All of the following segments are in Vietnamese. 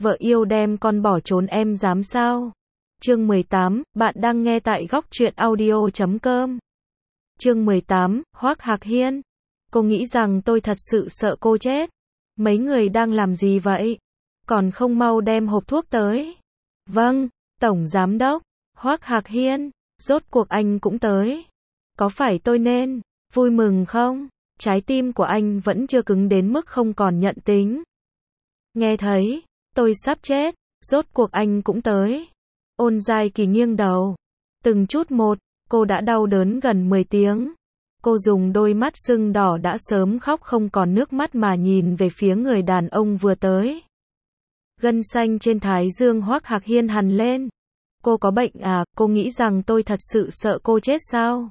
Vợ yêu đem con bỏ trốn em dám sao? Chương 18, bạn đang nghe tại góc truyện audio.com. Chương 18, Hoắc Hạc Hiên. Cô nghĩ rằng tôi thật sự sợ cô chết. Mấy người đang làm gì vậy? Còn không mau đem hộp thuốc tới. Vâng, Tổng Giám đốc. Hoắc Hạc Hiên, rốt cuộc anh cũng tới. Có phải tôi nên vui mừng không? Trái tim của anh vẫn chưa cứng đến mức không còn nhận tính. Nghe thấy, tôi sắp chết, rốt cuộc anh cũng tới. Ôn Giai Kỳ nghiêng đầu. Từng chút một, cô đã đau đớn gần 10 tiếng. Cô dùng đôi mắt sưng đỏ đã sớm khóc không còn nước mắt mà nhìn về phía người đàn ông vừa tới. Gân xanh trên thái dương Hoắc Hạc Hiên hằn lên. Cô có bệnh à? Cô nghĩ rằng tôi thật sự sợ cô chết sao?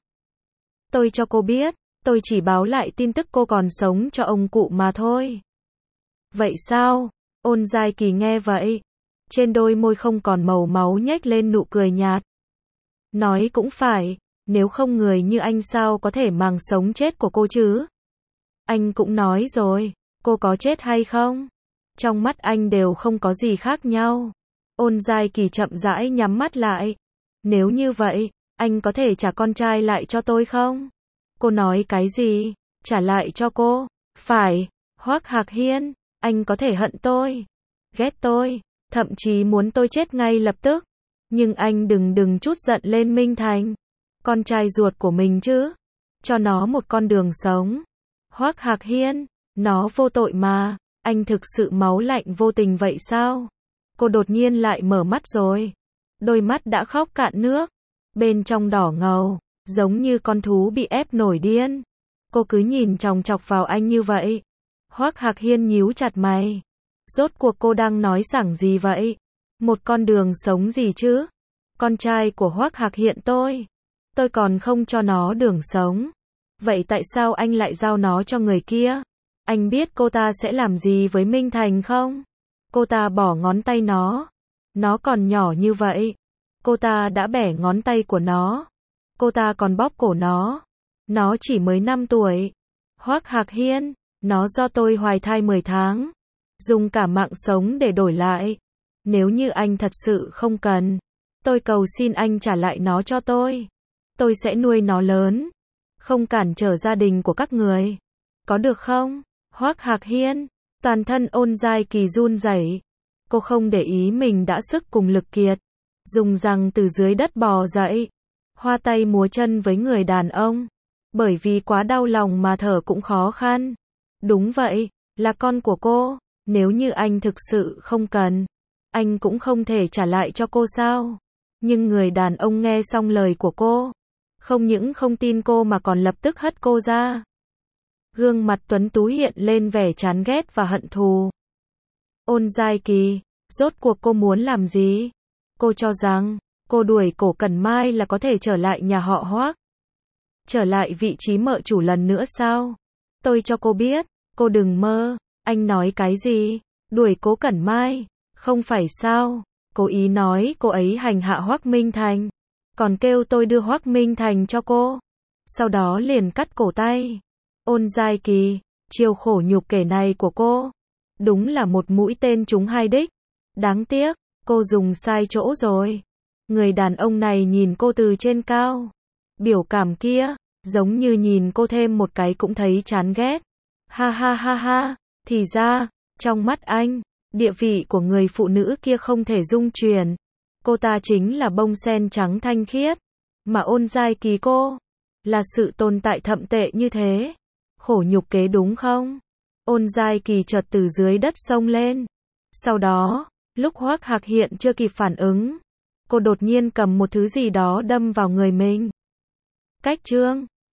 Tôi cho cô biết, tôi chỉ báo lại tin tức cô còn sống cho ông cụ mà thôi. Vậy sao? Ôn Giai Kỳ nghe vậy, trên đôi môi không còn màu máu nhếch lên nụ cười nhạt. Nói cũng phải, nếu không người như anh sao có thể màng sống chết của cô chứ? Anh cũng nói rồi, cô có chết hay không? Trong mắt anh đều không có gì khác nhau. Ôn Giai Kỳ chậm rãi nhắm mắt lại. Nếu như vậy, anh có thể trả con trai lại cho tôi không? Cô nói cái gì? Trả lại cho cô? Phải, Hoắc Hạc Hiên, anh có thể hận tôi, ghét tôi, thậm chí muốn tôi chết ngay lập tức. Nhưng anh đừng chút giận lên Minh Thành. Con trai ruột của mình chứ. Cho nó một con đường sống. Hoắc Hạc Hiên, nó vô tội mà. Anh thực sự máu lạnh vô tình vậy sao? Cô đột nhiên lại mở mắt rồi. Đôi mắt đã khóc cạn nước. Bên trong đỏ ngầu, giống như con thú bị ép nổi điên. Cô cứ nhìn chòng chọc vào anh như vậy. Hoắc Hạc Hiên nhíu chặt mày. Rốt cuộc cô đang nói sảng gì vậy? Một con đường sống gì chứ? Con trai của Hoắc Hạc Hiên tôi còn không cho nó đường sống. Vậy tại sao anh lại giao nó cho người kia? Anh biết cô ta sẽ làm gì với Minh Thành không? Cô ta bỏ ngón tay nó còn nhỏ như vậy. Cô ta đã bẻ ngón tay của nó. Cô ta còn bóp cổ nó chỉ mới 5 tuổi. Hoắc Hạc Hiên, nó do tôi hoài thai 10 tháng. Dùng cả mạng sống để đổi lại. Nếu như anh thật sự không cần, tôi cầu xin anh trả lại nó cho tôi. Tôi sẽ nuôi nó lớn, không cản trở gia đình của các người. Có được không? Hoắc Hạc Hiên, toàn thân Ôn Giai Kỳ run rẩy. Cô không để ý mình đã sức cùng lực kiệt. Dùng răng từ dưới đất bò dậy. Hoa tay múa chân với người đàn ông. Bởi vì quá đau lòng mà thở cũng khó khăn. Đúng vậy, là con của cô. Nếu như anh thực sự không cần, anh cũng không thể trả lại cho cô sao? Nhưng người đàn ông nghe xong lời của cô, không những không tin cô mà còn lập tức hất cô ra. Gương mặt tuấn tú hiện lên vẻ chán ghét và hận thù. Ôn Giai Kỳ, rốt cuộc cô muốn làm gì? Cô cho rằng, cô đuổi Cổ Cẩn Mai là có thể trở lại nhà họ Hoắc, trở lại vị trí mợ chủ lần nữa sao? Tôi cho cô biết, cô đừng mơ. Anh nói cái gì? Đuổi Cố Cẩn Mai? Không phải sao? Cố ý nói cô ấy hành hạ Hoắc Minh Thành, còn kêu tôi đưa Hoắc Minh Thành cho cô. Sau đó liền cắt cổ tay. Ôn Giai Kỳ, chiều khổ nhục kể này của cô, đúng là một mũi tên trúng hai đích. Đáng tiếc, cô dùng sai chỗ rồi. Người đàn ông này nhìn cô từ trên cao. Biểu cảm kia, giống như nhìn cô thêm một cái cũng thấy chán ghét. Ha ha ha ha. Thì ra, trong mắt anh, địa vị của người phụ nữ kia không thể dung chuyển. Cô ta chính là bông sen trắng thanh khiết. Mà Ôn Giai Kỳ cô, là sự tồn tại thậm tệ như thế. Khổ nhục kế đúng không? Ôn Giai Kỳ chợt từ dưới đất xông lên. Sau đó, lúc Hoắc Hạc Hiên chưa kịp phản ứng, cô đột nhiên cầm một thứ gì đó đâm vào người mình. Cách chương